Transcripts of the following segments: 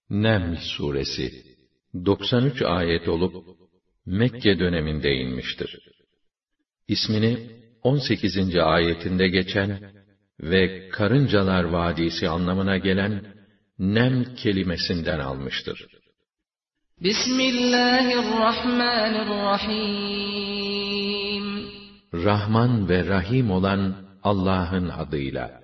Neml suresi 93 ayet olup Mekke döneminde inmiştir. İsmini 18. ayetinde geçen ve karıncalar vadisi anlamına gelen Neml kelimesinden almıştır. Bismillahirrahmanirrahim. Rahman ve Rahim olan Allah'ın adıyla.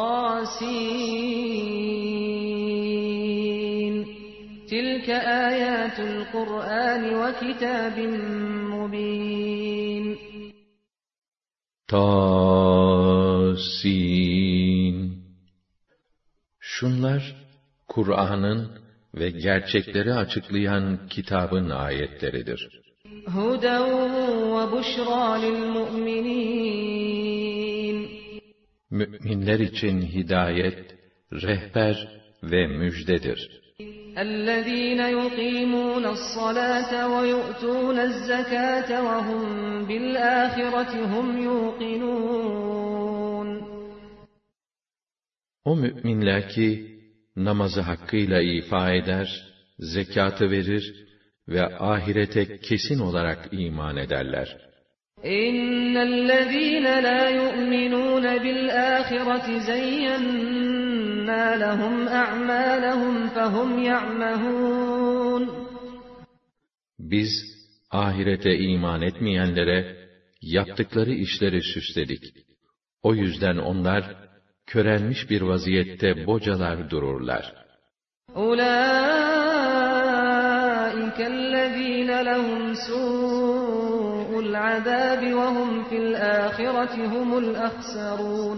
Tasin. Tilke ayatul Kur'an ve kitabin mubin. Tasin. Şunlar Kur'an'ın ve gerçekleri açıklayan kitabın ayetleridir. Huden ve buşra lil mu'minin. Müminler için hidayet, rehber ve müjdedir. اَلَّذ۪ينَ يُقِيمُونَ الصَّلَاةَ وَيُؤْتُونَ الزَّكَاةَ وَهُمْ بِالْآخِرَةِ هُمْ يُوقِنُونَ. O müminler ki namazı hakkıyla ifa eder, zekatı verir ve ahirete kesin olarak iman ederler. اِنَّ الَّذ۪ينَ لَا يُؤْمِنُونَ بِالْآخِرَةِ زَيَّنَّا لَهُمْ أَعْمَالَهُمْ فَهُمْ يَعْمَهُونَ. Biz ahirete iman etmeyenlere yaptıkları işleri süsledik. O yüzden onlar körelmiş bir vaziyette bocalar dururlar. أُولَٰئِكَ الَّذ۪ينَ لَهُمْ سُوءُ الْعَذَابِ وَهُمْ فِي الْآخِرَةِ هُمُ الْأَخْسَرُونَ.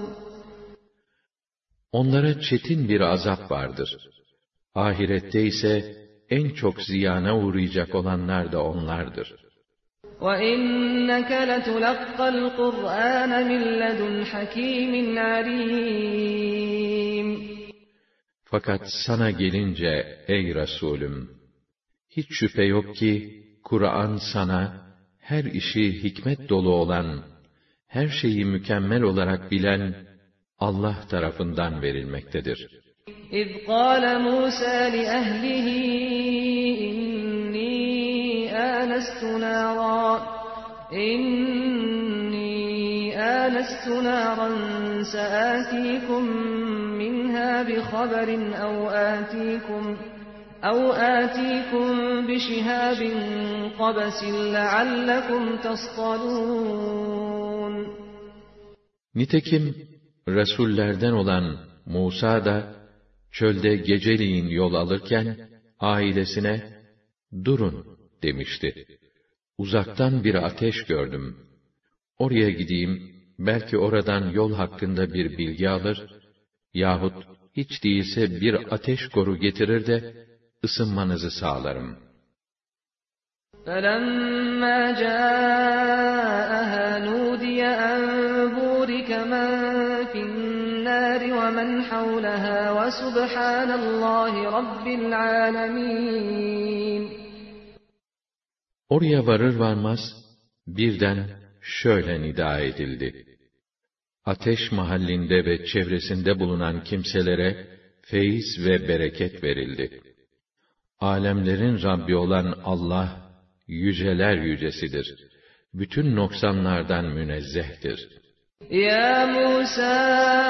Onlara çetin bir azap vardır. Ahirette ise en çok ziyana uğrayacak olanlar da onlardır. وَإِنَّكَ لَتُلَقَّى الْقُرْآنَ مِنْ لَدُنْ حَكِيمٍ عَلِيمٍ. Fakat sana gelince ey Resulüm, hiç şüphe yok ki Kur'an sana her işi hikmet dolu olan, her şeyi mükemmel olarak bilen Allah tarafından verilmektedir. إِذْ قَالَ مُوسَى لِأَهْلِهِ إِنِّي آنَسْتُ نَارًا سَآتِيكُم مِّنْهَا بِخَبَرٍ أَوْ آتِيكُم بِشِهَابٍ قَبَسٍ لَعَلَّكُمْ تَصْطَلُونَ. Nitekim Resullerden olan Musa da çölde geceliğin yol alırken ailesine durun demişti. Uzaktan bir ateş gördüm. Oraya gideyim, belki oradan yol hakkında bir bilgi alır yahut hiç değilse bir ateş koru getirir de ısınmanızı sağlarım. فَلَمَّا جَاءَهَا نُودِيَ أَنْ بُورِكَ مَنْ فِي النَّارِ وَمَنْ حَوْلَهَا وَسُبْحَانَ اللّٰهِ رَبِّ الْعَالَمِينَ. Oraya varır varmaz birden şöyle nida edildi. Ateş mahallinde ve çevresinde bulunan kimselere feyiz ve bereket verildi. Alemlerin Rabbi olan Allah, yüceler yücesidir. Bütün noksanlardan münezzehtir. Ya Musa,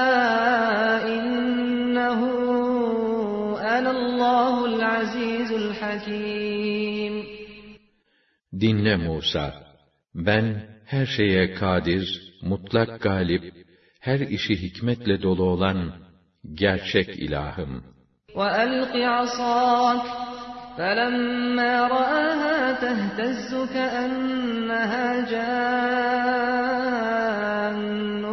innehu enallahul azizul hakim. Dinle Musa, ben her şeye kadir, mutlak galip, her işi hikmetle dolu olan gerçek ilahım. وَأَلْقِ عَصَاكَ فَلَمَّا رَآهَا تَهْتَزُّ كَأَنَّهَا جَانٌّ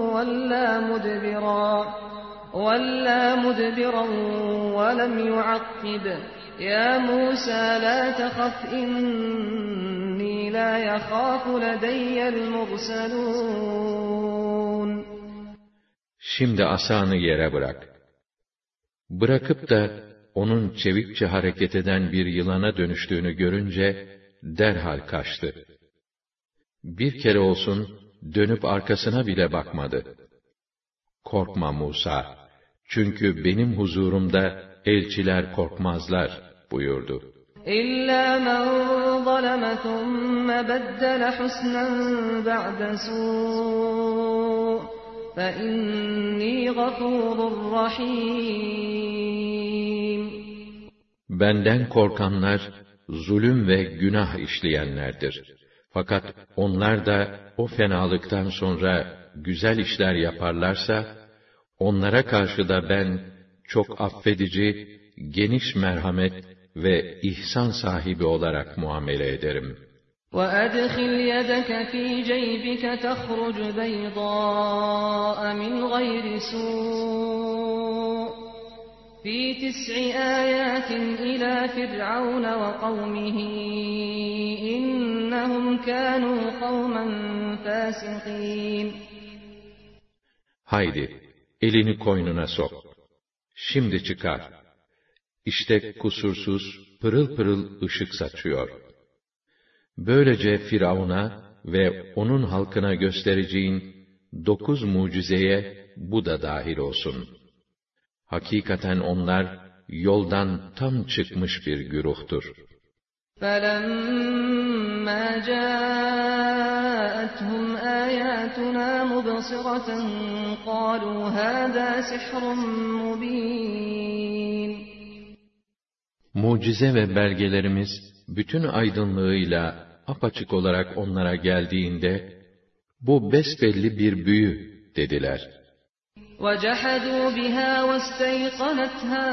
وَلَّى مُدْبِرًا وَلَمْ يُعَقِّبْ يَا مُوسَى لَا تَخَفْ إِنِّي لَا يَخَافُ لَدَيَّ الْمُرْسَلُونَ. Şimdi asanı yere bırak. Bırakıp da onun çevikçe hareket eden bir yılana dönüştüğünü görünce derhal kaçtı. Bir kere olsun dönüp arkasına bile bakmadı. Korkma Musa, Çünkü benim huzurumda elçiler korkmazlar buyurdu. İlla men zaleme thumme beddele husnen ba'de su' fe inni gafurur rahim. Benden korkanlar zulüm ve günah işleyenlerdir. Fakat onlar da o fenalıktan sonra güzel işler yaparlarsa, onlara karşı da ben çok affedici, geniş merhamet ve ihsan sahibi olarak muamele ederim. وَأَدْخِلْ يَدَكَ فِي جَيْبِكَ تَخْرُجْ بَيْضَاءَ مِنْ غَيْرِ سُوءٍ فِي 9 آيَاتٍ إِلَى فِرْعَوْنَ وَقَوْمِهِ إِنَّهُمْ كَانُوا قَوْمًا فَاسِقِينَ. Haydi, elini koynuna sok. Şimdi çıkar. İşte kusursuz, pırıl pırıl ışık saçıyor. Böylece Firavun'a ve onun halkına göstereceğin 9 mucizeye bu da dahil olsun. Hakikaten onlar yoldan tam çıkmış bir güruhtur. فَلَمَّا جَاءَتْهُمْ آيَاتُنَا مُبْصِرَةً قَالُوا هَذَا سِحْرٌ مُبِينٌ. Mucize ve belgelerimiz bütün aydınlığıyla apaçık olarak onlara geldiğinde, bu besbelli bir büyü dediler. وَجَحَدُوا بِهَا وَاسْتَيْقَنَتْهَا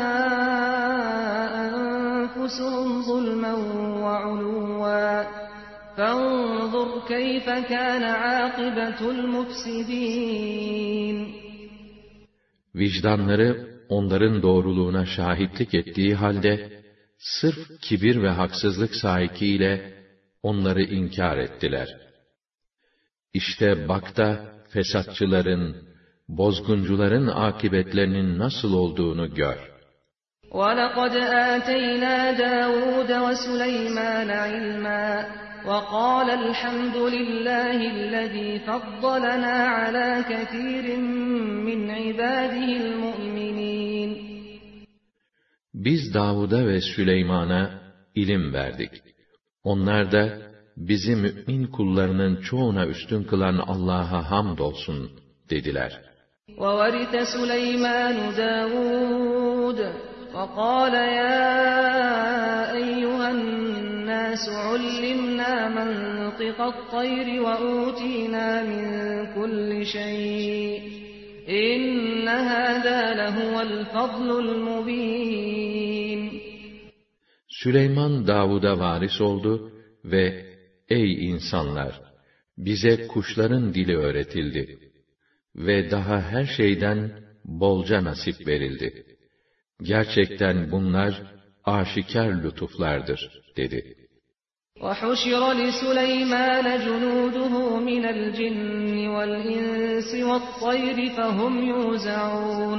أَنفُسُهُمْ ظُلْمًا وَعُلُوًّا فَانظُرْ كَيْفَ كَانَ عَاقِبَةُ الْمُفْسِدِينَ. Vicdanları onların doğruluğuna şahitlik ettiği halde, sırf kibir ve haksızlık sahikiyle onları inkar ettiler. İşte bak da fesatçıların, bozguncuların akıbetlerinin nasıl olduğunu gör. وَلَقَدْ آتَيْنَا دَاوُودَ وَسُلَيْمَانَ عِلْمًا وَقَالَ الْحَمْدُ لِلَّهِ الَّذِي فَضَّلَنَا عَلَى كَثِيرٍ مِّنْ عِبَادِهِ الْمُؤْمِنِينَ. Biz Davud'a ve Süleyman'a ilim verdik. Onlar da bizi mümin kullarının çoğuna üstün kılan Allah'a hamdolsun dediler. وَوَرِثَ سُلَيْمَانُ دَاوُودَ وَقَالَ يَا أَيُّهَا النَّاسُ عُلِّمْنَا مَنطِقَ الطَّيْرِ وَأُوتِينَا مِنْ كُلِّ شَيْءٍ إِنَّ هَذَا لَهُوَ الْفَضْلُ الْمُبِينُ. Süleyman Davud'a varis oldu ve ey insanlar! Bize kuşların dili öğretildi ve daha her şeyden bolca nasip verildi. Gerçekten bunlar aşikar lütuflardır dedi. وَحُشِرَ لِسُلَيْمَانَ جُنُودُهُ مِنَ الْجِنِّ وَالْإِنسِ وَالطَّيْرِ فَهُمْ يُوزَعُونَ.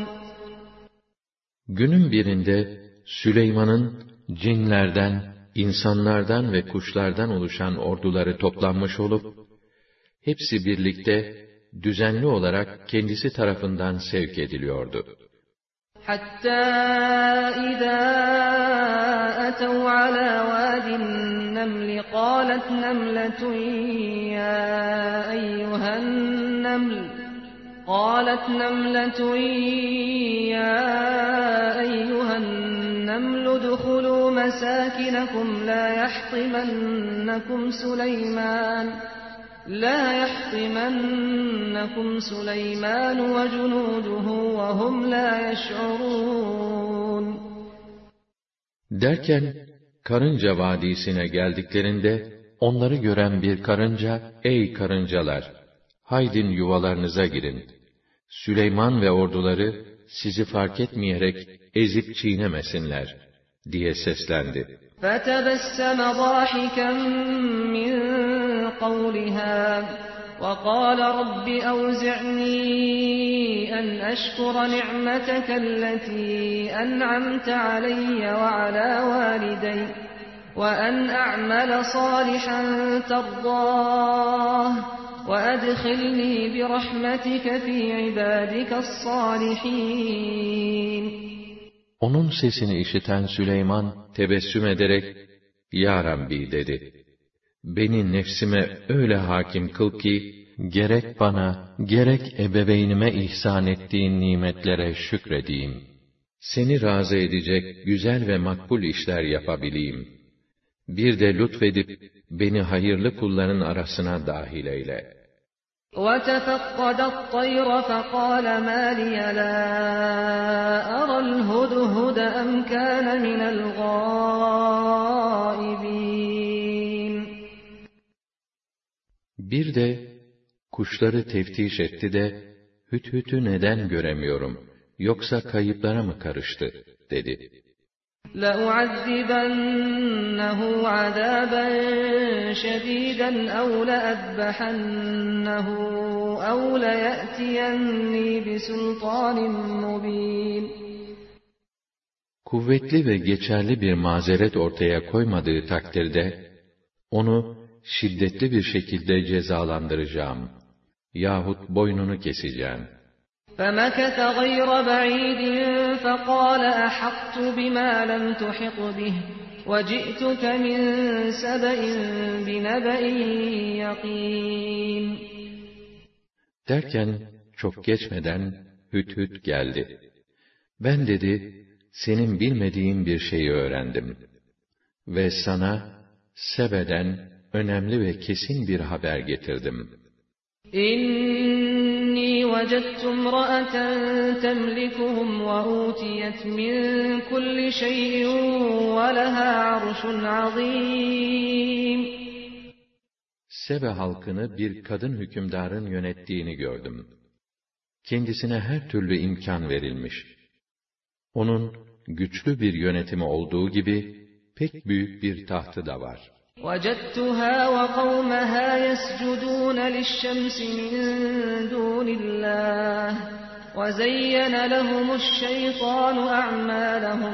Günün birinde Süleyman'ın cinlerden, insanlardan ve kuşlardan oluşan orduları toplanmış olup, hepsi birlikte düzenli olarak kendisi tarafından sevk ediliyordu. حَتَّى إِذَا أَتَوْا عَلَى وَادِ النَّمْلِ قَالَتْ نَمْلَةٌ يَا أَيُّهَا النَّمْلُ ادْخُلُوا مَسَاكِنَكُمْ لَا يَحْطِمَنَّكُمْ سُلَيْمَانُ وَجُنُودُهُ وَهُمْ لَا يَشْعُرُونَ. Derken, Karınca Vadisi'ne geldiklerinde, onları gören bir karınca, ''Ey karıncalar! Haydin yuvalarınıza girin. Süleyman ve orduları sizi fark etmeyerek ezip çiğnemesinler.'' diye seslendi. فَتَبَسَّمَ ضَاحِكًا مِّن قَوْلِهَا وَقَالَ رَبِّ أَوْزِعْنِي أَنْ أَشْكُرَ نِعْمَتَكَ الَّتِي أَنْعَمْتَ عَلَيَّ وَعَلَى وَالِدَيَّ وَأَنْ أَعْمَلَ صَالِحًا تَرْضَاهُ وَأَدْخِلْنِي بِرَحْمَتِكَ فِي عِبَادِكَ الصَّالِحِينَ. Onun sesini işiten Süleyman tebessüm ederek, "Ya Rabbi," dedi. "Beni nefsime öyle hakim kıl ki, gerek bana, gerek ebeveynime ihsan ettiğin nimetlere şükredeyim. Seni razı edecek güzel ve makbul işler yapabileyim. Bir de lütfedip beni hayırlı kulların arasına dahil eyle." وَتَفَقَّدَ الطَّيْرَ فَقَالَ مَا لِيَ لَا أَرَى الْهُدْهُدَ أَمْ كَانَ مِنَ الْغَائِبِينَ. Bir de kuşları teftiş etti de, Hüdhüd'ü neden göremiyorum, yoksa kayıplara mı karıştı, dedi. لَأُعَذِّبَنَّهُ عَذَابًا شَدِيدًا أَوْ لَأَذْبَحَنَّهُ أَوْ لَيَأْتِيَنِّي بِسُلْطَانٍ مُّبِينٍ. Kuvvetli ve geçerli bir mazeret ortaya koymadığı takdirde, onu şiddetli bir şekilde cezalandıracağım yahut boynunu keseceğim. فَمَكَثَ غَيْرَ بَعِيدٍ فَقَالَ أَحَطتُ بِمَا لَمْ تُحِطْ بِهِ وَجِئْتُكَ مِنْ سَبَإٍ بِنَبَإٍ يَقِينٍ. Derken çok geçmeden Hüdhüd geldi. Ben, dedi, senin bilmediğin bir şeyi öğrendim ve sana Sebe'den önemli ve kesin bir haber getirdim. İnni vecedtu imra'aten temlikuhum ve utiyet min kulli şeyin ve leha arşun azim. Sebe halkını bir kadın hükümdarın yönettiğini gördüm. Kendisine her türlü imkan verilmiş. Onun güçlü bir yönetimi olduğu gibi pek büyük bir tahtı da var. وَجَدْتُهَا وَقَوْمَهَا يَسْجُدُونَ لِلشَّمْسِ مِنْ دُونِ اللّٰهِ وَزَيَّنَ لَهُمُ الشَّيْطَانُ أَعْمَالَهُمْ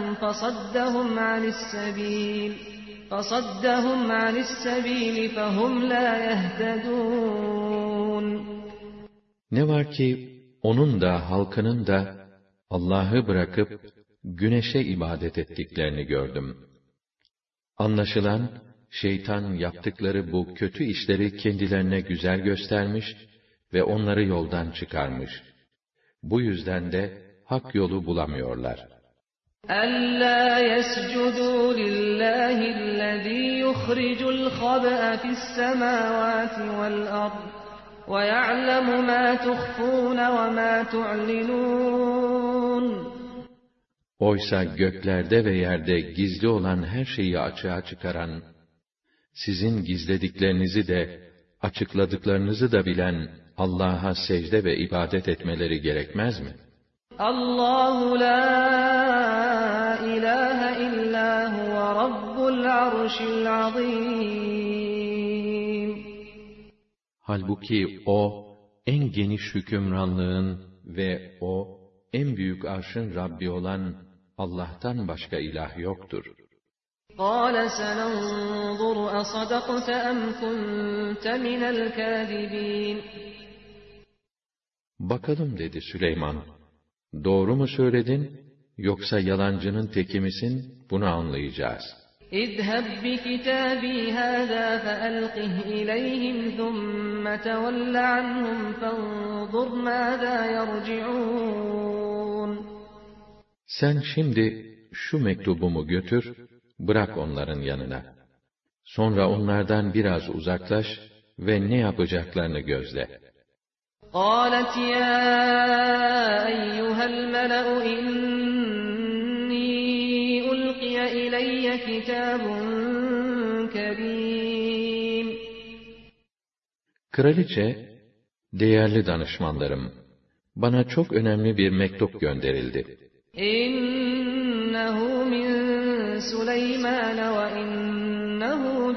فَصَدَّهُمْ عَنِ السَّبِيلِ فَهُمْ لَا يَهْتَدُونَ. Ne var ki onun da halkının da Allah'ı bırakıp güneşe ibadet ettiklerini gördüm. Anlaşılan şeytan yaptıkları bu kötü işleri kendilerine güzel göstermiş ve onları yoldan çıkarmış. Bu yüzden de hak yolu bulamıyorlar. أَلَّا يَسْجُدُوا لِلَّهِ الَّذِي يُخْرِجُ الْخَبْءَ فِي السَّمَاوَاتِ وَالْأَرْضِ وَيَعْلَمُ مَا تُخْفُونَ وَمَا تُعْلِنُونَ. Oysa göklerde ve yerde gizli olan her şeyi açığa çıkaran, sizin gizlediklerinizi de, açıkladıklarınızı da bilen Allah'a secde ve ibadet etmeleri gerekmez mi? Allahu la ilahe illa huve rabbul arşil azim. Halbuki o, en geniş hükümranlığın ve o, en büyük arşın Rabbi olan Allah'tan başka ilah yoktur. قَالَ سَنَنْظُرُ أَصَدَقْتَ أَمْ كُنْتَ مِنَ الْكَاذِبِينَ. Bakalım, dedi Süleyman, doğru mu söyledin, yoksa yalancının teki misin, bunu anlayacağız. اِذْهَبْ بِكِتَابِي هَذَا فَأَلْقِهْ إِلَيْهِمْ ثُمَّ تَوَلَّ عَنْهُمْ فَانْظُرْ مَاذَا يَرْجِعُونَ. Sen şimdi şu mektubumu götür, bırak onların yanına. Sonra onlardan biraz uzaklaş ve ne yapacaklarını gözle. قَالَتْ يَا أَيُّهَا الْمَلَأُ إِنِّي أُلْقِيَ إِلَيَّ كِتَابٌ كَرِيمٌ. Kraliçe, değerli danışmanlarım, bana çok önemli bir mektup gönderildi. İnnehu min Süleyman ve innehu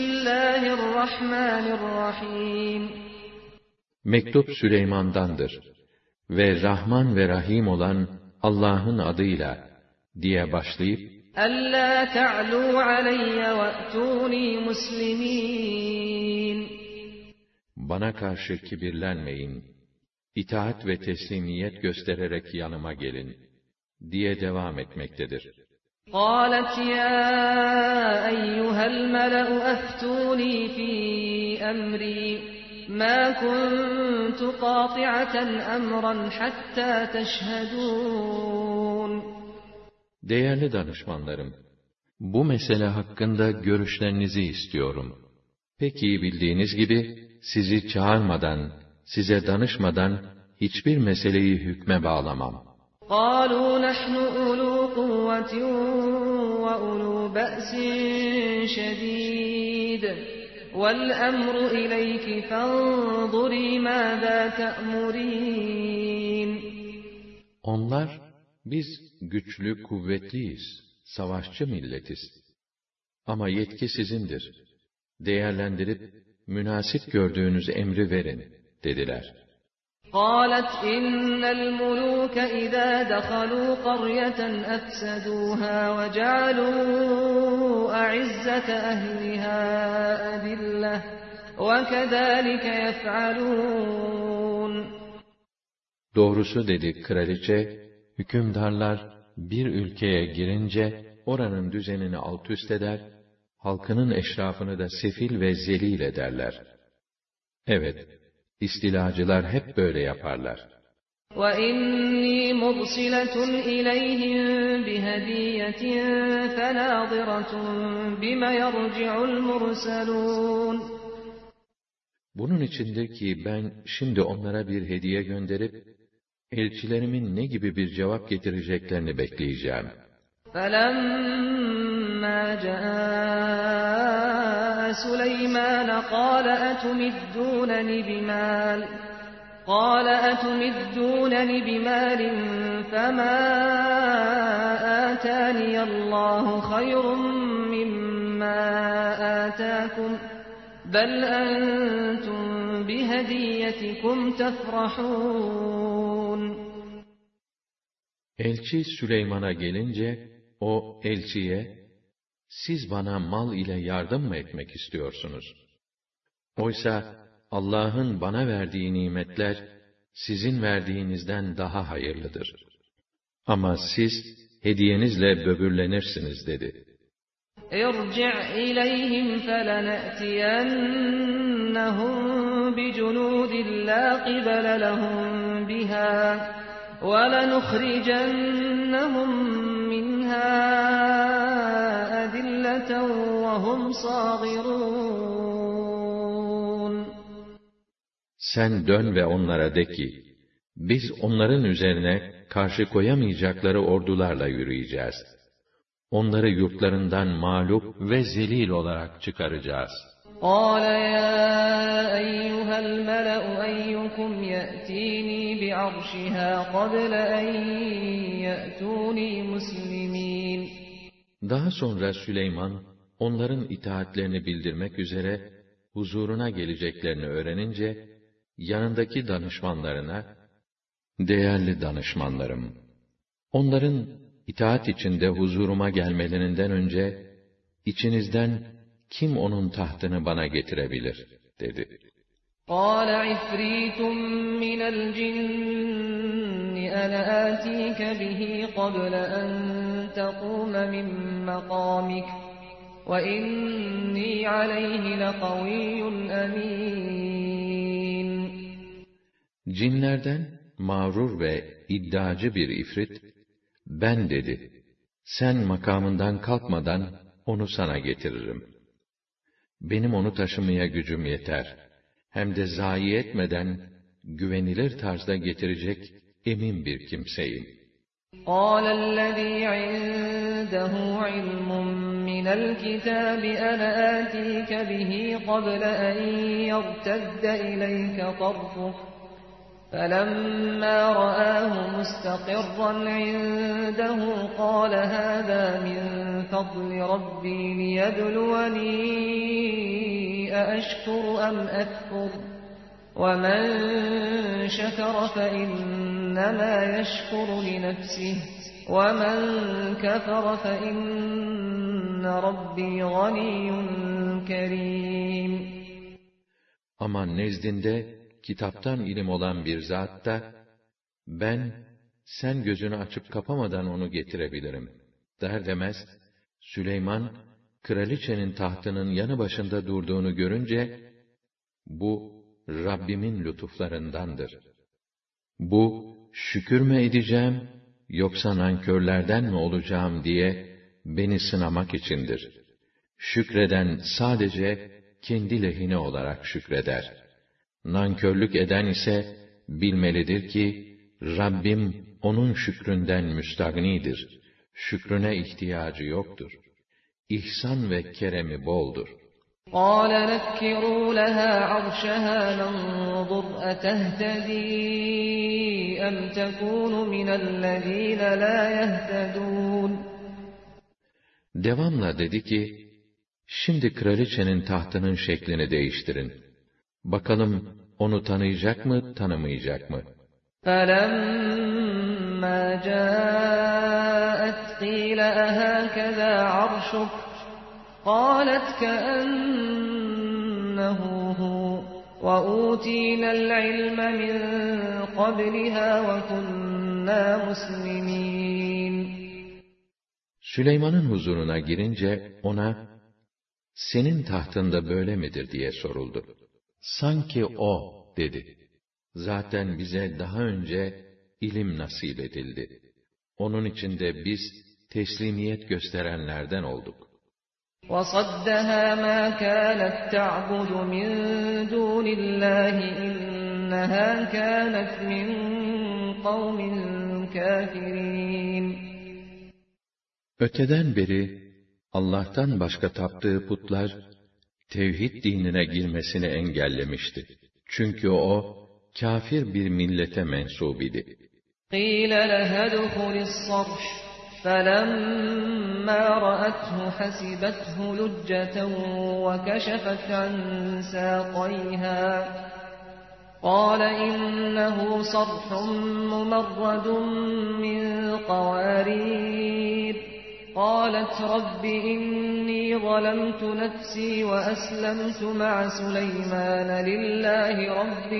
bismillahirrahmanirrahim. Mektup Süleyman'dandır ve Rahman ve Rahim olan Allah'ın adıyla diye başlayıp Alla ta'lu aleyye ve'tuni muslimin. bana karşı kibirlenmeyin, itaat ve teslimiyet göstererek yanıma gelin, diye devam etmektedir. قالت يا أيها الملأ أفتوني في أمري ما كنت قاطعة أمرا حتى تشهدون. Değerli danışmanlarım, bu mesele hakkında görüşlerinizi istiyorum. Pek iyi bildiğiniz gibi, sizi çağırmadan, size danışmadan hiçbir meseleyi hükme bağlamam. قالوا نحن أولو قوة وأولو بأس شديد والأمر إليك فانظري ماذا تأمرين. Onlar, biz güçlü, kuvvetliyiz, savaşçı milletiz. Ama yetki sizindir. Değerlendirip, münasip gördüğünüz emri verin, dediler. قالت إن الملوك إذا دخلوا قرية أفسدوها وجعلوا أعزة أهلها أذلة وكذلك يفعلون. Doğrusu dedi kraliçe, hükümdarlar bir ülkeye girince oranın düzenini alt üst eder, halkının eşrafını da sefil ve zelil ederler. Evet, istilacılar hep böyle yaparlar. وَإِنِّي مُرْسِلَةٌ إِلَيْهِمْ بِهَدِيَّةٍ فَنَاظِرَةٌ بِمَ يَرْجِعُ الْمُرْسَلُونَ. Bunun içindir ki ben şimdi onlara bir hediye gönderip, elçilerimin ne gibi bir cevap getireceklerini bekleyeceğim. فَلَمَّا جَاءَ سُلَيْمَانَ قَالَ أَتُمِدُّونَنِ بِمَالٍ فَمَا آتَانِيَ اللّٰهُ خَيْرٌ مِّمَّا آتَاكُمْ بَلْ أَنْتُمْ بِهَدِيَّتِكُمْ تَفْرَحُونَ. Elçi Süleyman'a gelince, o elçiye, siz bana mal ile yardım mı etmek istiyorsunuz? Oysa Allah'ın bana verdiği nimetler, sizin verdiğinizden daha hayırlıdır. Ama siz, hediyenizle böbürlenirsiniz dedi. اِرْجِعْ إِلَيْهِمْ فَلَنَأْتِيَنَّهُمْ بِجُنُودٍ لَا قِبَلَ لَهُمْ بِهَا وَلَنُخْرِجَنَّهُمْ مِنْهَا أَذِلَّةً وَهُمْ صَاغِرُونَ. Sen dön ve onlara de ki, biz onların üzerine karşı koyamayacakları ordularla yürüyeceğiz. Onları yurtlarından mağlup ve zelil olarak çıkaracağız. قَالَ يَا أَيُّهَا الْمَلَأُ أَيُّكُمْ يَأْتِينِي بِعَرْشِهَا قَبْلَ أَنْ يَأْتُونِي مُسْلِمِينَ. Daha sonra Süleyman, onların itaatlerini bildirmek üzere, huzuruna geleceklerini öğrenince, yanındaki danışmanlarına, değerli danışmanlarım, onların itaat içinde huzuruma gelmelerinden önce, içinizden kim onun tahtını bana getirebilir, dedi. قَالَ عِفْرِيتٌ مِّنَ الْجِنِّ أَنَا آتِيكَ بِهِ قَبْلَ أَن تَقُومَ مِن مَّقَامِكَ وَإِنِّي عَلَيْهِ لَقَوِيٌّ أَمِينٌ. Cinlerden mağrur ve iddiacı bir ifrit, ben dedi, sen makamından kalkmadan onu sana getiririm. Benim onu taşımaya gücüm yeter. Hem de zayi etmeden, güvenilir tarzda getirecek emin bir kimseyim. قَالَ الَّذ۪ي عِنْدَهُ عِلْمٌ مِّنَ الْكِتَابِ أَنَا آتِيكَ بِهِ قَبْلَ أَنْ يَرْتَدَّ إِلَيْكَ طَرْفُكَ فَلَمَّا رَآهُ مُسْتَقِرًّا عِنْدَهُ قَالَ هَذَا مِنْ فَضْلِ رَبِّي لِيَبْلُوَنِي أَأَشْكُرُ أَمْ أَكْفُرُ وَمَنْ شَكَرَ فَإِنَّمَا يَشْكُرُ لِنَفْسِهِ وَمَنْ كَفَرَ فَإِنَّ رَبِّي غَنِيٌّ كَرِيمٌ. Ama nezdinde kitaptan ilim olan bir zat da, ben, sen gözünü açıp kapamadan onu getirebilirim der demez, Süleyman, kraliçenin tahtının yanı başında durduğunu görünce, bu Rabbimin lütuflarındandır. Bu, şükür mü edeceğim, yoksa nankörlerden mi olacağım diye beni sınamak içindir. Şükreden sadece kendi lehine olarak şükreder. Nankörlük eden ise bilmelidir ki, Rabbim onun şükründen müstagnidir. Şükrüne ihtiyacı yoktur. İhsan ve keremi boldur. قَالَ نَكِّرُوا لَهَا عَرْشَهَا نَنظُرْ أَتَهْتَدِي أَمْ تَكُونُ مِنَ الَّذ۪ينَ لَا يَهْتَدُونَ Devamla dedi ki, şimdi kraliçenin tahtının şeklini değiştirin. Bakalım onu tanıyacak mı, tanımayacak mı? فَلَمَّا جَاءَتْ قِيلَ أَهَكَذَا عَرْشُكَ قَالَتْ كَأَنَّهُ هُوَ وَأُوتِينَا الْعِلْمَ مِنْ قَبْلِهَا وَكُنَّا مُسْلِمِينَ Süleyman'ın huzuruna girince ona, senin tahtında böyle midir diye soruldu. Sanki o dedi. Zaten bize daha önce ilim nasip edildi. Onun için de biz teslimiyet gösterenlerden olduk. وَصَدَّهَا مَا كَانَتْ تَعْبُدُ مِنْ دُونِ اللّٰهِ إِنَّهَا كَانَتْ مِنْ قَوْمٍ كَافِرِينَ Öteden beri Allah'tan başka taptığı putlar tevhid dinine girmesini engellemişti. Çünkü o kâfir bir millete mensup idi. قِيلَ لَهَا ادْخُلِ الصَّرْحَ فَلَمَّا رَأَتْهُ حَسِبَتْهُ لُجَّةً وَكَشَفَتْ عَنْ سَاقَيْهَا قَالَ إِنَّهُ صَرْحٌ مُمَرَّدٌ مِّن قَوَارِيرَ قَالَتْ رَبِّ إِنِّي ظَلَمْتُ نَفْسِي وَأَسْلَمْتُ مَعَ سُلَيْمَانَ لِلَّهِ رَبِّ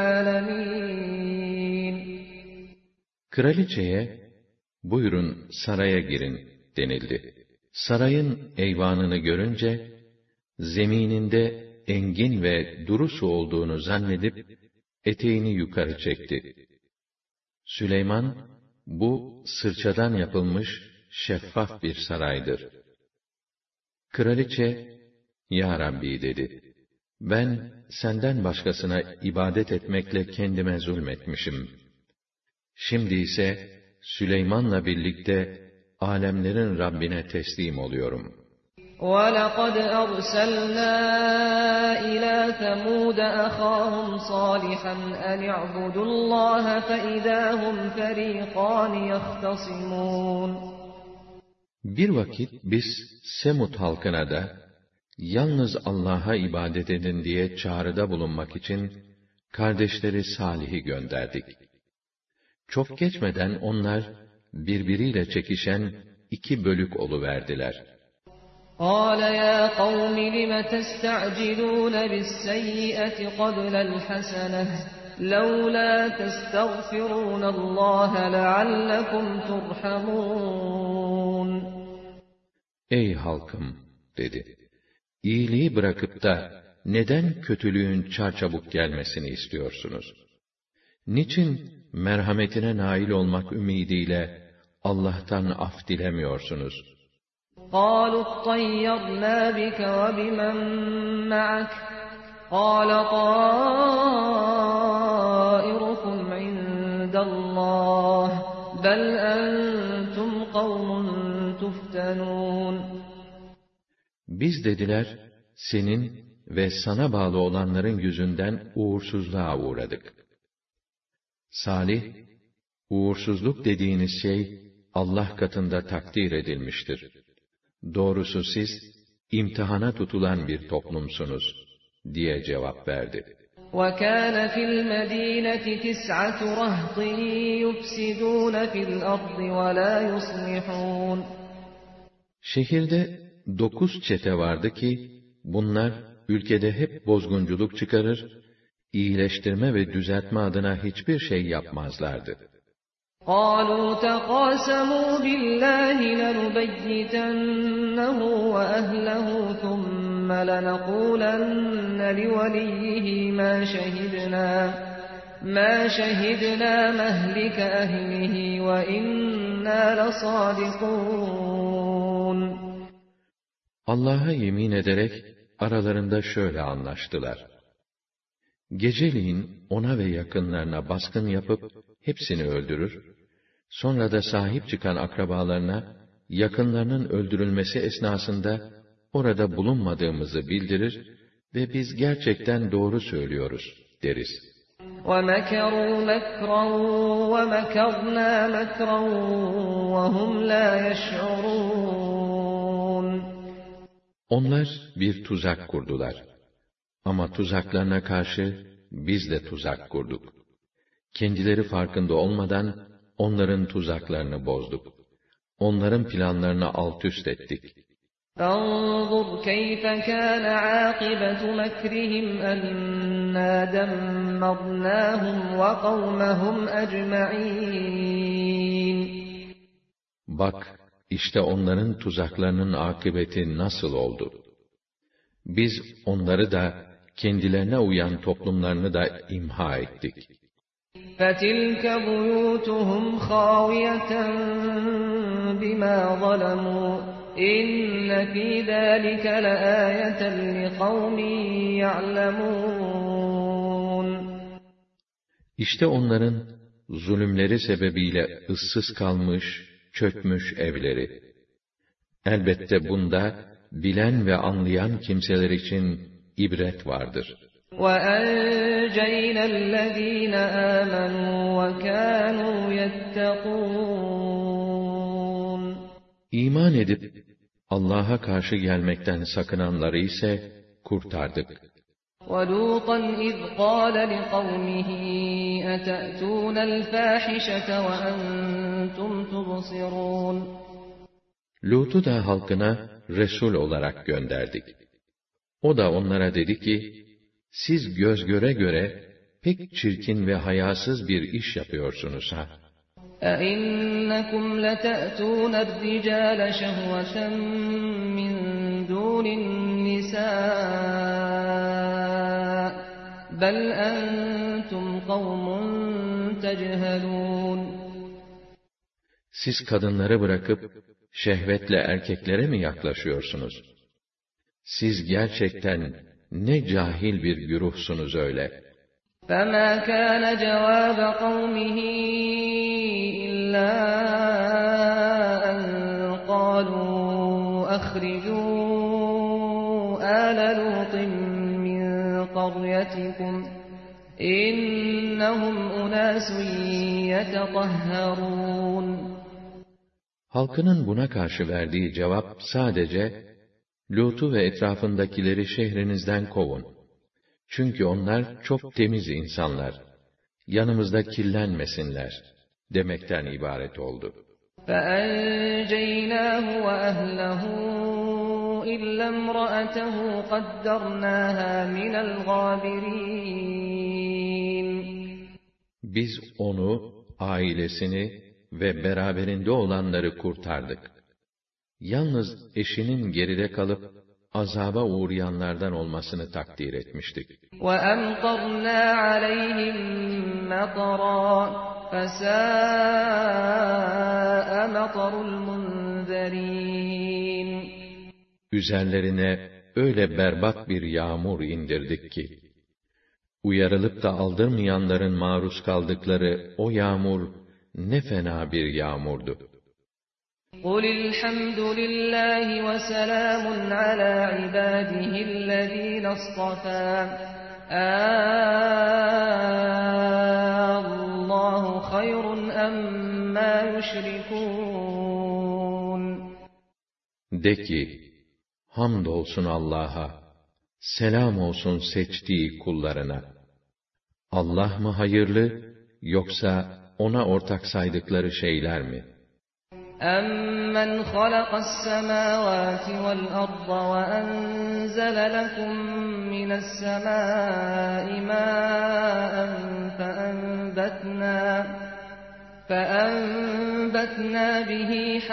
الْعَالَمِينَ Kraliçeye, buyurun saraya girin denildi. Sarayın eyvanını görünce, zemininde engin ve duru su olduğunu zannedip, eteğini yukarı çekti. Süleyman, bu sırçadan yapılmış şeffaf bir saraydır. Kraliçe, Ya Rabbi dedi, ben senden başkasına ibadet etmekle kendime zulmetmişim. Şimdi ise Süleyman'la birlikte alemlerin Rabbine teslim oluyorum. وَلَقَدْ أَرْسَلْنَا إِلَى ثَمُودَ أَخَاهُمْ صَالِحًا أَنِ اعْبُدُوا اللّٰهَ فَإِذَا هُمْ فَرِيقَانِ يَخْتَصِمُونَ Bir vakit biz Semud halkına da yalnız Allah'a ibadet edin diye çağrıda bulunmak için kardeşleri Salih'i gönderdik. Çok geçmeden onlar birbiriyle çekişen iki bölük oluverdiler. قَالَ يَا قَوْمِ لِمَ تَسْتَعْجِلُونَ بِالسَّيِّئَةِ قَبْلَ الْحَسَنَةِ لَوْلَا تَسْتَغْفِرُونَ اللّٰهَ لَعَلَّكُمْ تُرْحَمُونَ Ey halkım dedi. İyiliği bırakıp da neden kötülüğün çarçabuk gelmesini istiyorsunuz? Niçin merhametine nail olmak ümidiyle Allah'tan af dilemiyorsunuz? قَالُوا اطَّيَّرْنَا بِكَ وَبِمَنْ مَعَكَ قَالَ طَائِرُكُمْ عِنْدَ اللّٰهِ بَلْ أَنْتُمْ قَوْمٌ تُفْتَنُونَ Biz dediler, senin ve sana bağlı olanların yüzünden uğursuzluğa uğradık. Salih, uğursuzluk dediğiniz şey Allah katında takdir edilmiştir. Doğrusu siz imtihana tutulan bir toplumsunuz diye cevap verdi. وَكَانَ فِي الْمَد۪ينَةِ 9 رَهْطٍ يُفْسِدُونَ فِي الْأَرْضِ وَلَا يُصْلِحُونَ Şehirde 9 çete vardı ki bunlar ülkede hep bozgunculuk çıkarır, iyileştirme ve düzeltme adına hiçbir şey yapmazlardı. قَالُوا تَقَاسَمُوا بِاللّٰهِ لَنُبَيِّتَنَّهُ وَأَهْلَهُ ثُمَّ لَنَقُولَنَّ لِوَلِيِّهِ مَا شَهِدْنَا مَهْلِكَ أَهْلِهِ وَإِنَّا لَصَادِقُونَ Allah'a yemin ederek aralarında şöyle anlaştılar: Geceliğin ona ve yakınlarına baskın yapıp hepsini öldürür, sonra da sahip çıkan akrabalarına yakınlarının öldürülmesi esnasında orada bulunmadığımızı bildirir ve biz gerçekten doğru söylüyoruz deriz. وَمَكَرُوا مَكْرًا وَمَكَرْنَا مَكْرًا وَهُمْ لَا يَشْعُرُونَ Onlar bir tuzak kurdular. Ama tuzaklarına karşı biz de tuzak kurduk. Kendileri farkında olmadan onların tuzaklarını bozduk. Onların planlarını altüst ettik. فَانظُرْ كَيْفَ كَانَ عَاقِبَةُ مَكْرِهِمْ أَنَّا دَمَّرْنَاهُمْ وَقَوْمَهُمْ أَجْمَعِينَ Bak, işte onların tuzaklarının akıbeti nasıl oldu? Biz onları da, kendilerine uyan toplumlarını da imha ettik. فَتِلْكَ بُيُوتُهُمْ خَاوِيَةً بِمَا ظَلَمُوا إِنَّ فِي ذَٰلِكَ لَآيَةً لِقَوْمٍ يَعْلَمُونَ İşte onların zulümleri sebebiyle ıssız kalmış, çökmüş evleri. Elbette bunda bilen ve anlayan kimseler için ibret vardır. وَأَنْجَيْنَا الَّذ۪ينَ آمَنُوا وَكَانُوا يَتَّقُونَ İman edip Allah'a karşı gelmekten sakınanları ise kurtardık. وَلُوطًا إِذْ قَالَ لِقَوْمِهِ أَتَأْتُونَ الْفَاحِشَةَ وَأَنْتُمْ تُبْصِرُونَ Lut'u da halkına Resul olarak gönderdik. O da onlara dedi ki, siz göz göre göre pek çirkin ve hayasız bir iş yapıyorsunuz ha. أَإِنَّكُمْ لَتَأْتُونَ الرِّجَالَ شَهْوَةً مِّن دُونِ النِّسَاءِ بَلْ أَنْتُمْ قَوْمٌ تَجْهَلُونَ Siz kadınları bırakıp şehvetle erkeklere mi yaklaşıyorsunuz? Siz gerçekten ne cahil bir güruhsunuz öyle. فَمَا كَانَ جَوَابَ قَوْمِهِ إِلَّا أَنْ قَالُوا أَخْرِجُوا آلَ لُوطٍ مِّنْ قَرْيَتِكُمْ إِنَّهُمْ أُنَاسٌ يَتَطَهَّرُونَ Halkının buna karşı verdiği cevap sadece, Lut'u ve etrafındakileri şehrinizden kovun. Çünkü onlar çok temiz insanlar. Yanımızda kirlenmesinler demekten ibaret oldu. فَأَنْجَيْنَاهُ وَأَهْلَهُ إِلَّا امْرَأَتَهُ قَدَّرْنَاهَا مِنَ الْغَابِرِينَ Biz onu, ailesini ve beraberinde olanları kurtardık. Yalnız eşinin geride kalıp azaba uğrayanlardan olmasını takdir etmiştik. وَأَمْطَرْنَا عَلَيْهِمْ مَطَرًا فَسَاءَ مَطَرُ الْمُنذَرِينَ Üzerlerine öyle berbat bir yağmur indirdik ki, uyarılıp da aldırmayanların maruz kaldıkları o yağmur ne fena bir yağmurdu. قُلِ الْحَمْدُ لِلَّهِ وَسَلَامٌ عَلَى عِبَادِهِ الَّذ۪ينَ اصْطَفَى اللّٰهُ خَيْرٌ أَمَّا يُشْرِكُونَ De ki, hamdolsun Allah'a, selam olsun seçtiği kullarına. Allah mı hayırlı, yoksa ona ortak saydıkları şeyler mi? أَمَّنْ خَلَقَ السَّمَاوَاتِ وَالْأَرْضَ وَأَنزَلَ لَكُم مِّنَ السَّمَاءِ مَاءً فَأَنبَتْنَا بِهِ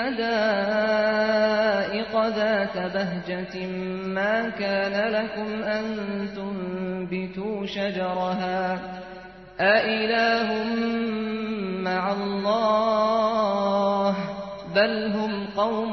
حَدَائِقَ ذَاتَ بَهْجَةٍ مَّا كَانَ لَكُمْ أَن تُنبِتُوا شَجَرَهَا أَإِلَٰهٌ مَّعَ اللَّهِ بَلْ هُمْ قَوْمٌ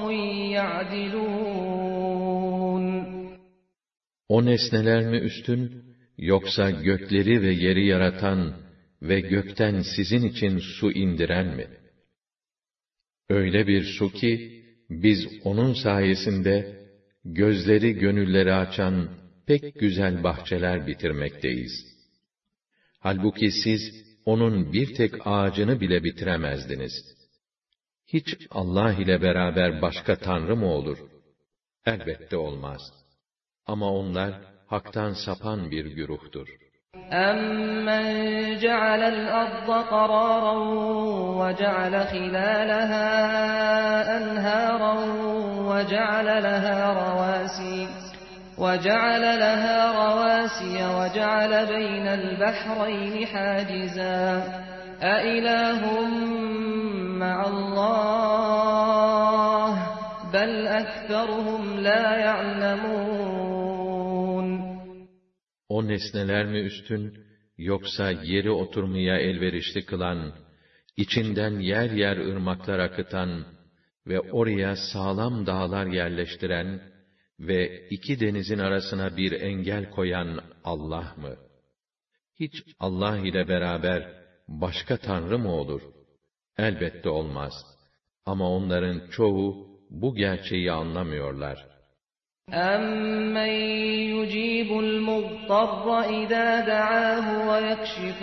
يَعْدِلُونَ O nesneler mi üstün, yoksa gökleri ve yeri yaratan ve gökten sizin için su indiren mi? Öyle bir su ki, biz onun sayesinde, gözleri gönülleri açan pek güzel bahçeler bitirmekteyiz. Halbuki siz, onun bir tek ağacını bile bitiremezdiniz. Hiç Allah ile beraber başka tanrı mı olur? Elbette olmaz. Ama onlar, haktan sapan bir güruhtur. أَمَّنْ جَعَلَ الْأَرْضَ قَرَارًا وَجَعَلَ خِلَالَهَا أَنْهَارًا وَجَعَلَ لَهَا رَوَاسِيَ وَجَعَلَ بَيْنَ الْبَحْرَيْنِ حَاجِزًا أَإِلَٰهٌ مَّعَ اللَّهِ بَلْ أَكْثَرُهُمْ لَا يَعْلَمُونَ O nesneler mi üstün, yoksa yeri oturmaya elverişli kılan, içinden yer yer ırmaklar akıtan ve oraya sağlam dağlar yerleştiren ve iki denizin arasına bir engel koyan Allah mı? Hiç Allah ile beraber başka tanrı mı olur? Elbette olmaz. Ama onların çoğu bu gerçeği anlamıyorlar. أَمَّنْ يُجِيبُ الْمُضْطَرَّ إِذَا دَعَاهُ وَيَكْشِفُ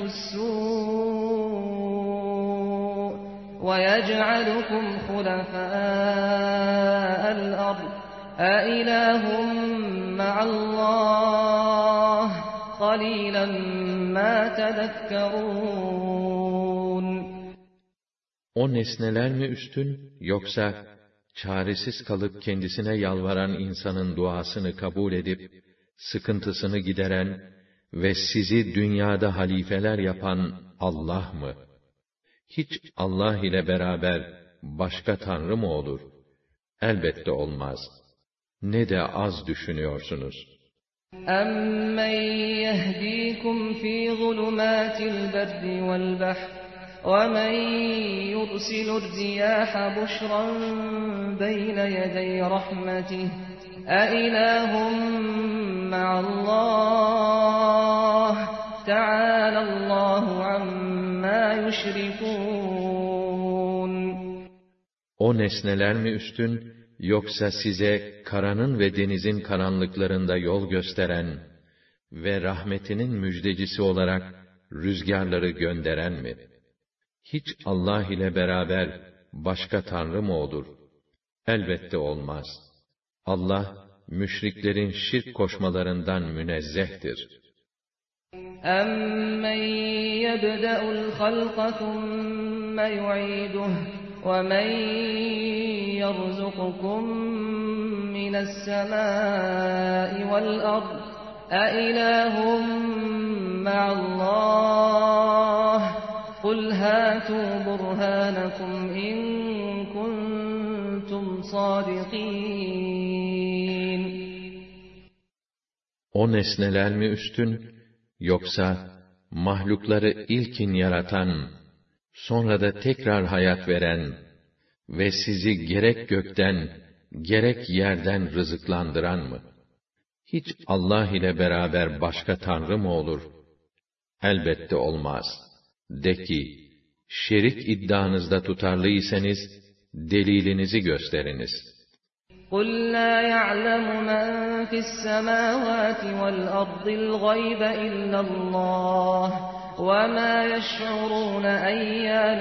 السُّوءَ وَيَجْعَلُكُمْ خُلَفَاءَ الْأَرْضِ أَإِلَٰهٌ مَّعَ اللَّهِ قَلِيلًا مَا تَذَكَّرُونَ O nesneler mi üstün, yoksa çaresiz kalıp kendisine yalvaran insanın duasını kabul edip, sıkıntısını gideren ve sizi dünyada halifeler yapan Allah mı? Hiç Allah ile beraber başka tanrı mı olur? Elbette olmaz. Ne de az düşünüyorsunuz. أَمَّنْ يَهْدِيكُمْ فِي ظُلُمَاتِ الْبَرِّ وَالْبَحْرِ وَمَنْ يُرْسِلُ الرِّيَاحَ بُشْرًا بَيْنَ يَدَيْ رَحْمَتِهِ أَإِلَٰهٌ مَّعَ اللَّهِ تَعَالَى اللّٰهُ عَمَّا يُشْرِكُونَ O nesneler mi üstün, yoksa size karanın ve denizin karanlıklarında yol gösteren ve rahmetinin müjdecisi olarak rüzgarları gönderen mi? Hiç Allah ile beraber başka tanrı mı olur? Elbette olmaz. Allah, müşriklerin şirk koşmalarından münezzehtir. أَمَّنْ يَبْدَأُ الْخَلْقَ ثُمَّ يُعِيدُهُ وَمَنْ يَرْزُقُكُم مِّنَ السَّمَاءِ وَالْأَرْضِ أَإِلَٰهٌ مَّعَ اللَّهِ قُلْ هَاتُوا بُرْهَانَكُمْ إِن كُنتُمْ صَادِقِينَ O nesneler mi üstün, yoksa mahlukları ilkin yaratan, sonra da tekrar hayat veren ve sizi gerek gökten, gerek yerden rızıklandıran mı? Hiç Allah ile beraber başka tanrı mı olur? Elbette olmaz. De ki, şerik iddianızda tutarlıysanız, delilinizi gösteriniz. قُلْ لَا يَعْلَمُ مَنْ فِي السَّمَاوَاتِ وَالْأَرْضِ الْغَيْبَ إِلَّا اللَّهُ وَمَا يَشْعُرُونَ أَيَّانَ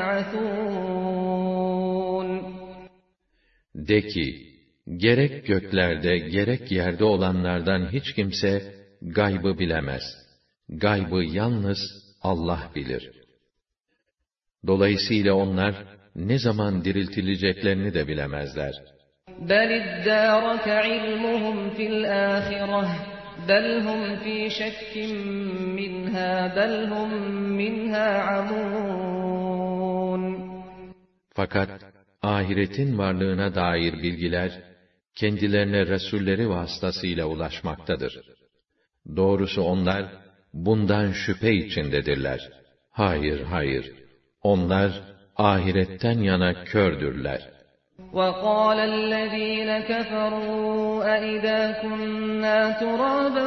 يُبْعَثُونَ De ki, gerek göklerde, gerek yerde olanlardan hiç kimse gaybı bilemez. Gaybı yalnız Allah bilir. Dolayısıyla onlar, ne zaman diriltileceklerini de bilemezler. بَلِ ادَّارَكَ عِلْمُهُمْ فِي الْآخِرَةِ بَلْ هُمْ فِي شَكٍّ مِّنْهَا بَلْ هُمْ مِنْهَا عَمُونَ. Fakat ahiretin varlığına dair bilgiler, kendilerine Resulleri vasıtasıyla ulaşmaktadır. Doğrusu onlar, bundan şüphe içindedirler. Hayır, hayır. Onlar, ahiretten yana kördürler. وَقَالَ الَّذ۪ينَ كَفَرُوا أَإِذَا كُنَّا تُرَابًا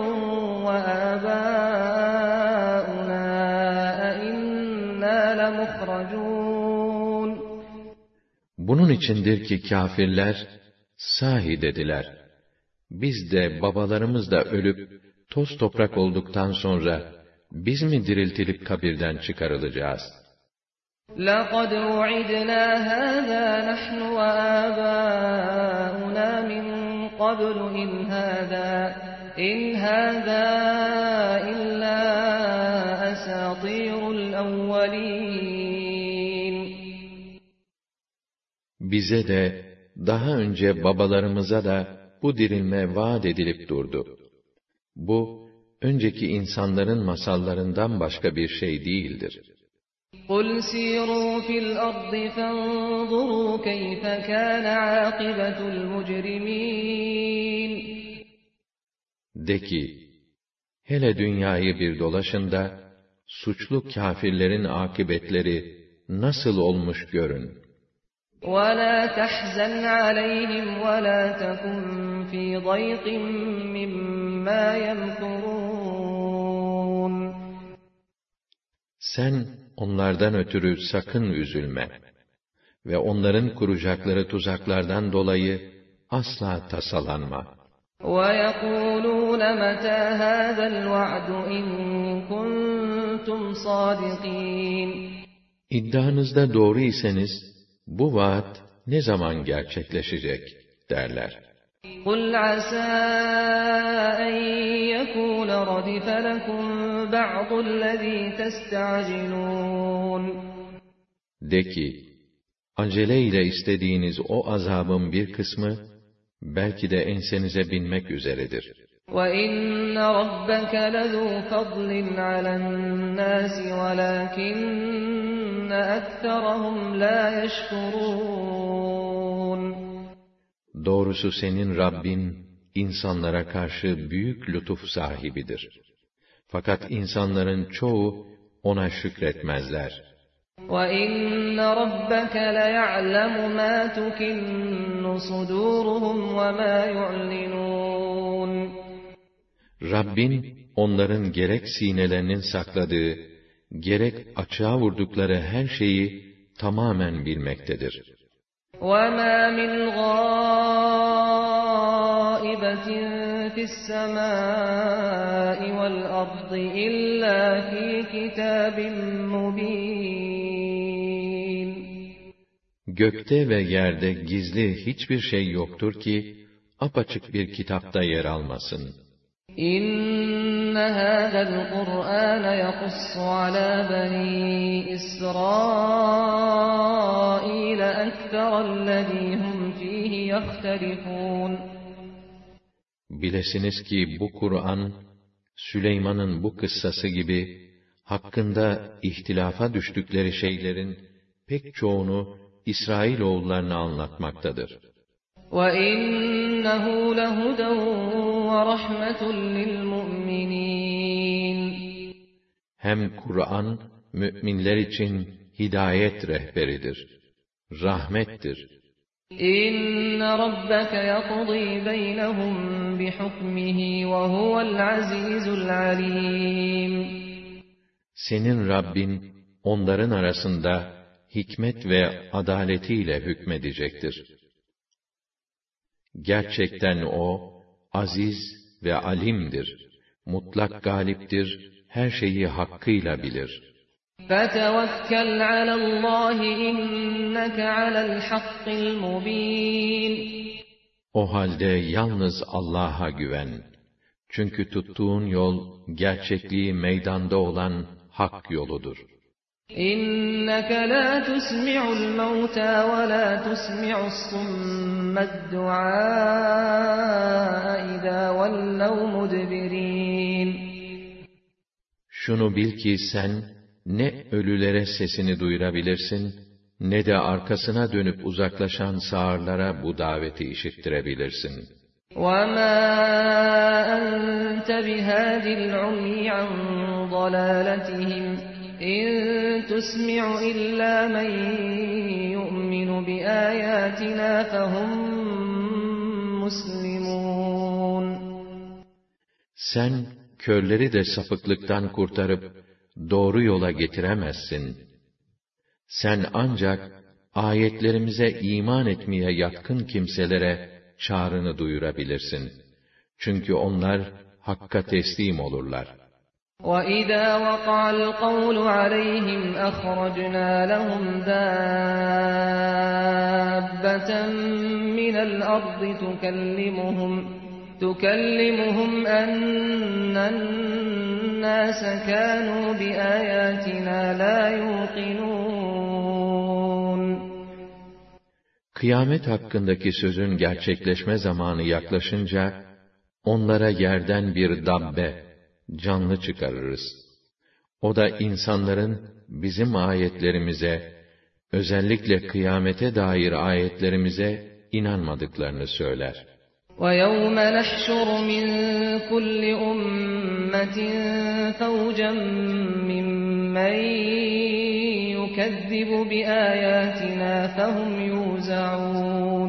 وَآبَاؤُنَا أَإِنَّا لَمُخْرَجُونَ. Bunun içindir ki kâfirler, sahi dediler, biz de babalarımız da ölüp, toz toprak olduktan sonra, biz mi diriltilip kabirden çıkarılacağız? لَقَدْ وُعِدْنَا هَذَا نَحْنُ وَآبَاؤُنَا مِنْ قَبْلُ إِنْ هَذَا إِلَّا أَسَاطِيرُ الْأَوَّلِينَ. Bize de, daha önce babalarımıza da bu dirilme vaat edilip durdu. Bu, önceki insanların masallarından başka bir şey değildir. قُلْ سِيرُوا فِي الْأَرْضِ فَانظُرُوا كَيْفَ كَانَ عَاقِبَةُ الْمُجْرِمِينَ. De ki, hele dünyayı bir dolaşın da, suçlu kâfirlerin akıbetleri nasıl olmuş görün. وَلَا تَحْزَنْ عَلَيْهِمْ وَلَا تَكُنْ فِي ضَيْقٍ مِّمَّا يَمْكُرُونَ. Sen onlardan ötürü sakın üzülme ve onların kuracakları tuzaklardan dolayı asla tasalanma. وَيَقُولُونَ مَتَى هَذَا الْوَعْدُ إِن كُنتُمْ صَادِقِينَ. İddianızda doğru iseniz, bu vaat ne zaman gerçekleşecek derler. قُلْ عَسَى أَن يَكُونَ رَدِفَ لَكُمْ بَعْضُ الَّذ۪ي تَسْتَعْجِلُونَ. De ki, aceleyle istediğiniz o azabın bir kısmı, belki de ensenize binmek üzeredir. وَإِنَّ رَبَّكَ لَذُو فَضْلٍ عَلَى النَّاسِ وَلَكِنَّ أَكْثَرَهُمْ لَا يَشْكُرُونَ. Doğrusu senin Rabbin, insanlara karşı büyük lütuf sahibidir. Fakat insanların çoğu ona şükretmezler. وَإِنَّ رَبَّكَ لَيَعْلَمُ مَا تُكِنُّ صُدُورُهُمْ وَمَا يُعْلِنُونَ. Rabbin, onların gerek sinelerinin sakladığı, gerek açığa vurdukları her şeyi tamamen bilmektedir. وَمَا مِنْ غَائِبَةٍ فِي السَّمَاءِ وَالْأَرْضِ إِلَّا فِي كِتَابٍ مُبِينٍ. Gökte ve yerde gizli hiçbir şey yoktur ki, apaçık bir kitapta yer almasın. إِنَّ هَذَا الْقُرْآنَ يَقُصُّ عَلَى بَنِي إِسْرَائِيلَ أَكْثَرَ الَّذ۪ي هُمْ ف۪يهِ يَخْتَلِفُونَ. Bilesiniz ki bu Kur'an, Süleyman'ın bu kıssası gibi, hakkında ihtilafa düştükleri şeylerin pek çoğunu İsrailoğullarına anlatmaktadır. وَإِنَّهُ لَهُدًى وَرَحْمَةٌ لِلْمُؤْمِنِينَ. Hem Kur'an, müminler için hidayet rehberidir, rahmettir. إِنَّ رَبَّكَ يَقْضِي بَيْنَهُمْ بِحُكْمِهِ وَهُوَ الْعَزِيزُ الْعَلِيمُ. Senin Rabbin, onların arasında hikmet ve adaletiyle hükmedecektir. Gerçekten O, aziz ve alimdir, mutlak galiptir, her şeyi hakkıyla bilir. فَتَوَكَّلْ عَلَى اللّٰهِ اِنَّكَ عَلَى الْحَقِّ الْمُب۪ينَ. O halde yalnız Allah'a güven. Çünkü tuttuğun yol, gerçekliği meydanda olan hak yoludur. إنك لا تسمع الموتى ولا تسمع الصم الدعاء إذا ولوا مدبرين. Şunu bil ki sen ne ölülere sesini duyurabilirsin, ne de arkasına dönüp uzaklaşan sağırlara bu daveti işittirebilirsin. وَمَا أَنْتَ بِهَادِ الْعُمْيِ عَنْ ضَلَالَتِهِمْ إِنْ تُسْمِعُ إِلَّا مَنْ يُؤْمِنُ بِآيَاتِنَا فَهُمْ مُسْلِمُونَ. Sen körleri de sapıklıktan kurtarıp doğru yola getiremezsin. Sen ancak ayetlerimize iman etmeye yatkın kimselere çağrını duyurabilirsin. Çünkü onlar hakka teslim olurlar. وَإِذَا وَقَعَ الْقَوْلُ عَلَيْهِمْ أَخْرَجْنَا لَهُمْ دَابَّةً مِّنَ الْأَرْضِ تُكَلِّمُهُمْ أَنَّ النَّاسَ كَانُوا بِآيَاتِنَا لَا يُوقِنُونَ. Kıyamet hakkındaki sözün gerçekleşme zamanı yaklaşınca, onlara yerden bir dabbe, canlı çıkarırız. O da insanların bizim ayetlerimize, özellikle kıyamete dair ayetlerimize inanmadıklarını söyler. وَيَوْمَ نَحْشُرُ مِنْ كُلِّ أُمَّةٍ فَوْجًا مِّمَّنْ يُكَذِّبُ بِآيَاتِنَا فَهُمْ يُوزَعُونَ.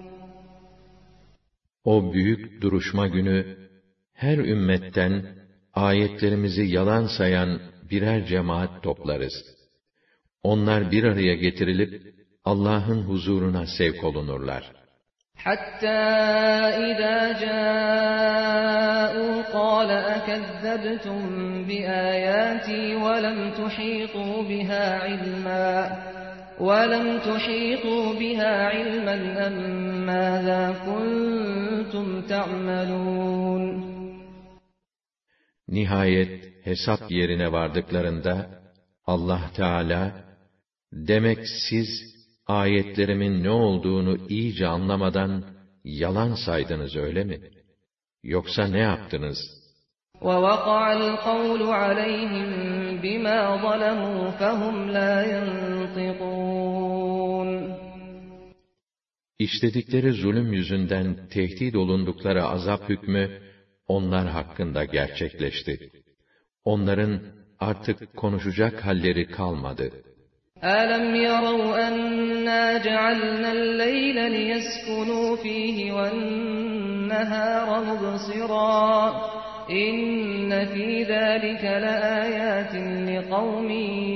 O büyük duruşma günü, her ümmetten ayetlerimizi yalan sayan birer cemaat toplarız. Onlar bir araya getirilip Allah'ın huzuruna sevk olunurlar. حَتَّى إِذَا جَاءُوا قَالَ أَكَذَّبْتُمْ بِآيَاتِي وَلَمْ تُحِيطُوا بِهَا عِلْمًا أَمْ مَاذَا كُنْتُمْ تَعْمَلُونَ. Nihayet hesap yerine vardıklarında Allah Teala, demek siz ayetlerimin ne olduğunu iyice anlamadan yalan saydınız öyle mi? Yoksa ne yaptınız? وَوَقَعَ الْقَوْلُ عَلَيْهِمْ بِمَا ظَلَمُوا فَهُمْ لَا يَنْطِقُونَ. İşledikleri zulüm yüzünden tehdit olundukları azap hükmü onlar hakkında gerçekleşti. Onların artık konuşacak halleri kalmadı. أَلَمْ يَرَوْا أَنَّا جَعَلْنَا اللَّيْلَ لِيَسْكُنُوا فِيهِ وَالنَّهَارَ مُبْصِرًا إِنَّ فِي ذَلِكَ لَآيَاتٍ لِقَوْمٍ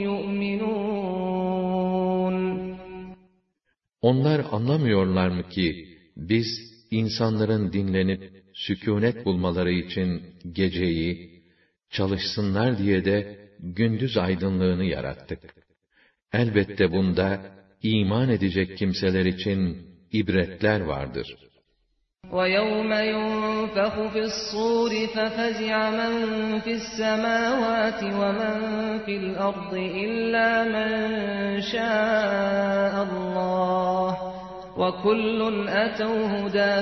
يُؤْمِنُونَ. Onlar anlamıyorlar mı ki biz insanların dinlenip sükûnet bulmaları için geceyi, çalışsınlar diye de gündüz aydınlığını yarattık. Elbette bunda iman edecek kimseler için ibretler vardır. وَيَوْمَ يُنفَخُ فِي الصُّورِ فَفَزِعَ مَنْ فِي السَّمَاوَاتِ وَمَنْ فِي الْأَرْضِ إِلَّا مَنْ شَاءَ اللَّهُ وَكُلٌّ أَتَوْهُ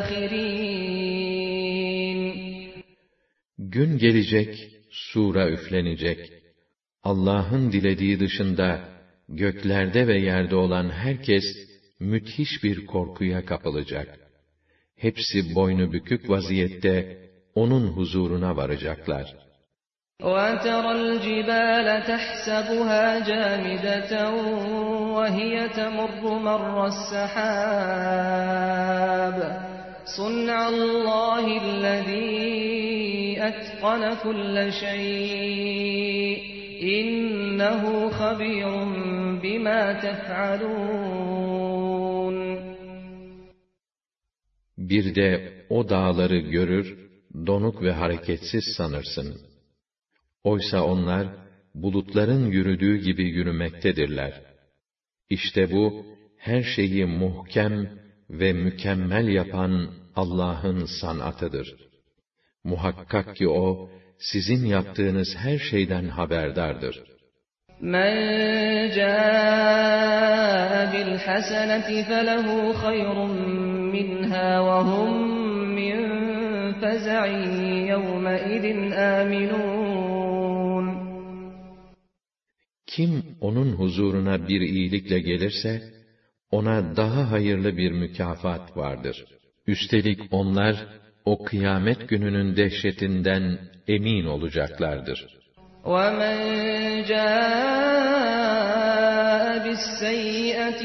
دَاخِرِينَ. Gün gelecek, sura üflenecek. Allah'ın dilediği dışında göklerde ve yerde olan herkes müthiş bir korkuya kapılacak. Hepsi boynu bükük vaziyette onun huzuruna varacaklar. وَتَرَى الْجِبَالَ تَحْسَبُهَا جَامِدَةً وَهِيَ تَمُرُّ مَرَّ السَّحَابِ صُنْعَ اللَّهِ الَّذِي أَتْقَنَ كُلَّ شَيْءٍ إِنَّهُ خَبِيرٌ بِمَا تَفْعَلُونَ. Bir de o dağları görür, donuk ve hareketsiz sanırsın. Oysa onlar, bulutların yürüdüğü gibi yürümektedirler. İşte bu, her şeyi muhkem ve mükemmel yapan Allah'ın sanatıdır. Muhakkak ki O, sizin yaptığınız her şeyden haberdardır. مَنْ جَاءَ بِالْحَسَنَةِ فَلَهُ خَيْرٌ مِّنْهَا وَهُمْ مِنْ فَزَعٍ يَوْمَئِذٍ آمِنُونَ. Kim onun huzuruna bir iyilikle gelirse, ona daha hayırlı bir mükafat vardır. Üstelik onlar, o kıyamet gününün dehşetinden emin olacaklardır. وَمَنْ جَاءَ بِالسَّيِّئَةِ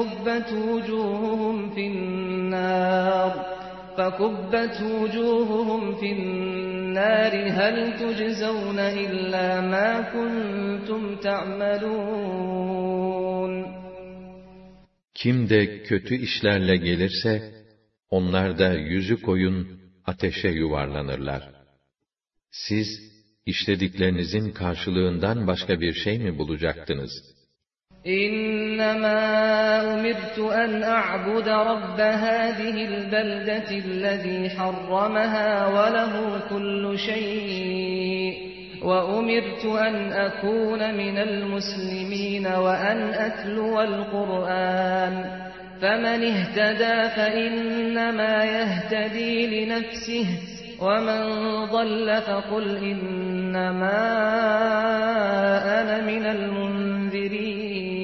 فَكُبَّتْ وُجُوهُهُمْ فِي النَّارِ هَلْ تُجْزَوْنَ إِلَّا مَا كُنْتُمْ تَعْمَلُونَ. Kim de kötü işlerle gelirse, onlar da yüzü koyun ateşe yuvarlanırlar. Siz, işlediklerinizin karşılığından başka bir şey mi bulacaktınız? إِنَّمَا أُمِرْتُ أَنْ أَعْبُدَ رَبَّ هَذِهِ الْبَلْدَةِ الَّذِي حَرَّمَهَا وَلَهُ كُلُّ شَيْءٍ وَأُمِرْتُ أَنْ أَكُونَ مِنَ الْمُسْلِمِينَ وَأَنْ أَتْلُوَ الْقُرْآنَ فَمَنِ اهْتَدَى فَإِنَّمَا يَهْتَدِي لِنَفْسِهِ وَمَنْ ضَلَّ فَقُلْ إِنَّمَا أَنَا مِنَ الْمُنْذِرِينَ.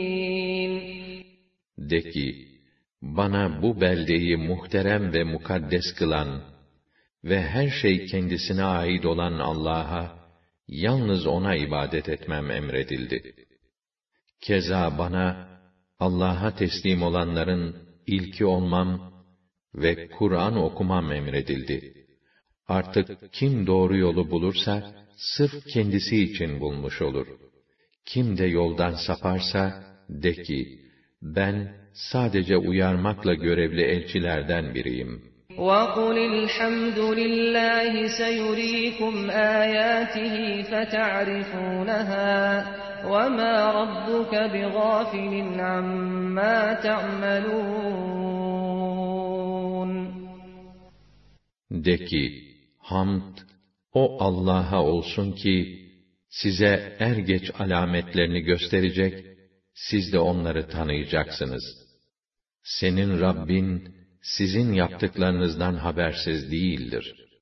De ki, bana bu beldeyi muhterem ve mukaddes kılan ve her şey kendisine ait olan Allah'a, yalnız O'na ibadet etmem emredildi. Keza bana, Allah'a teslim olanların ilki olmam ve Kur'an okumam emredildi. Artık kim doğru yolu bulursa, sırf kendisi için bulmuş olur. Kim de yoldan saparsa, de ki, ben sadece uyarmakla görevli elçilerden biriyim. وَقُلِ الْحَمْدُ لِلَّهِ سَيُرِيكُمْ آيَاتِهِ فَتَعْرِفُونَهَا وَمَا رَبُّكَ بِغَافِلٍ عَمَّا تَعْمَلُونَ. De ki, hamd, o Allah'a olsun ki, size er geç alametlerini gösterecek, siz de onları tanıyacaksınız. Senin Rabbin, sizin yaptıklarınızdan habersiz değildir.